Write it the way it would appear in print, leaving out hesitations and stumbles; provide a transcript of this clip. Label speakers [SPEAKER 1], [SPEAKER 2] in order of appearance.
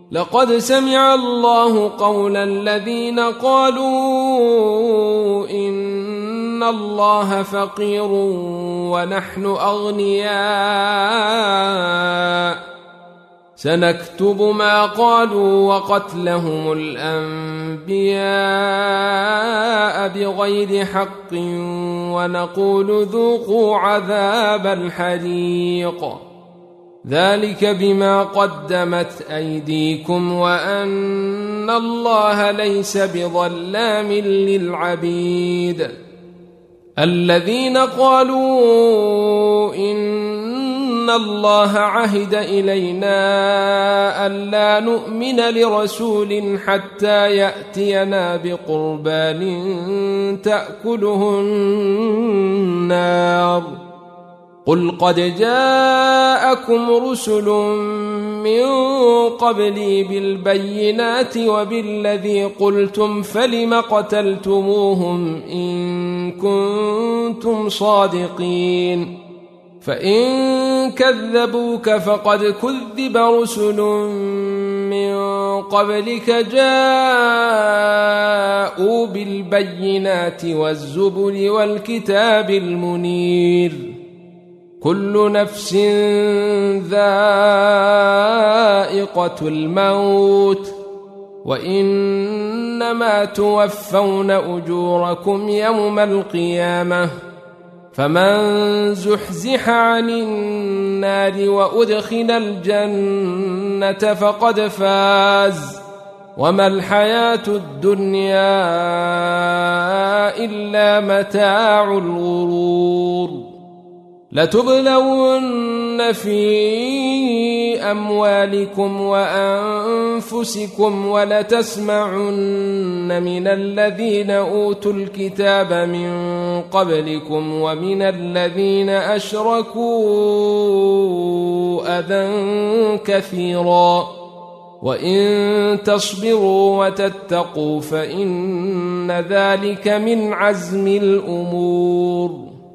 [SPEAKER 1] لقد سمع الله قول الذين قالوا إن الله فقير ونحن أغنياء سنكتب ما قالوا وقتلهم الأنبياء بغير حق ونقول ذوقوا عذاب الحريق ذلك بما قدمت أيديكم وأن الله ليس بظلام للعبيد الذين قالوا إن الله عهد إلينا ألا نؤمن لرسول حتى يأتينا بقربان تأكله النار قل قد جاءكم رسل من قبلي بالبينات وبالذي قلتم فلم قتلتموهم إن كنتم صادقين فإن كذبوك فقد كذب رسل من قبلك جاءوا بالبينات والزبر والكتاب المنير كل نفس ذائقة الموت وإنما توفون أجوركم يوم القيامة فمن زحزح عن النار وأدخل الجنة فقد فاز وما الحياة الدنيا إلا متاع الغرور لتبلون في أموالكم وأنفسكم ولتسمعن من الذين أوتوا الكتاب من قبلكم ومن الذين أشركوا أذى كثيرا وإن تصبروا وتتقوا فإن ذلك من عزم الأمور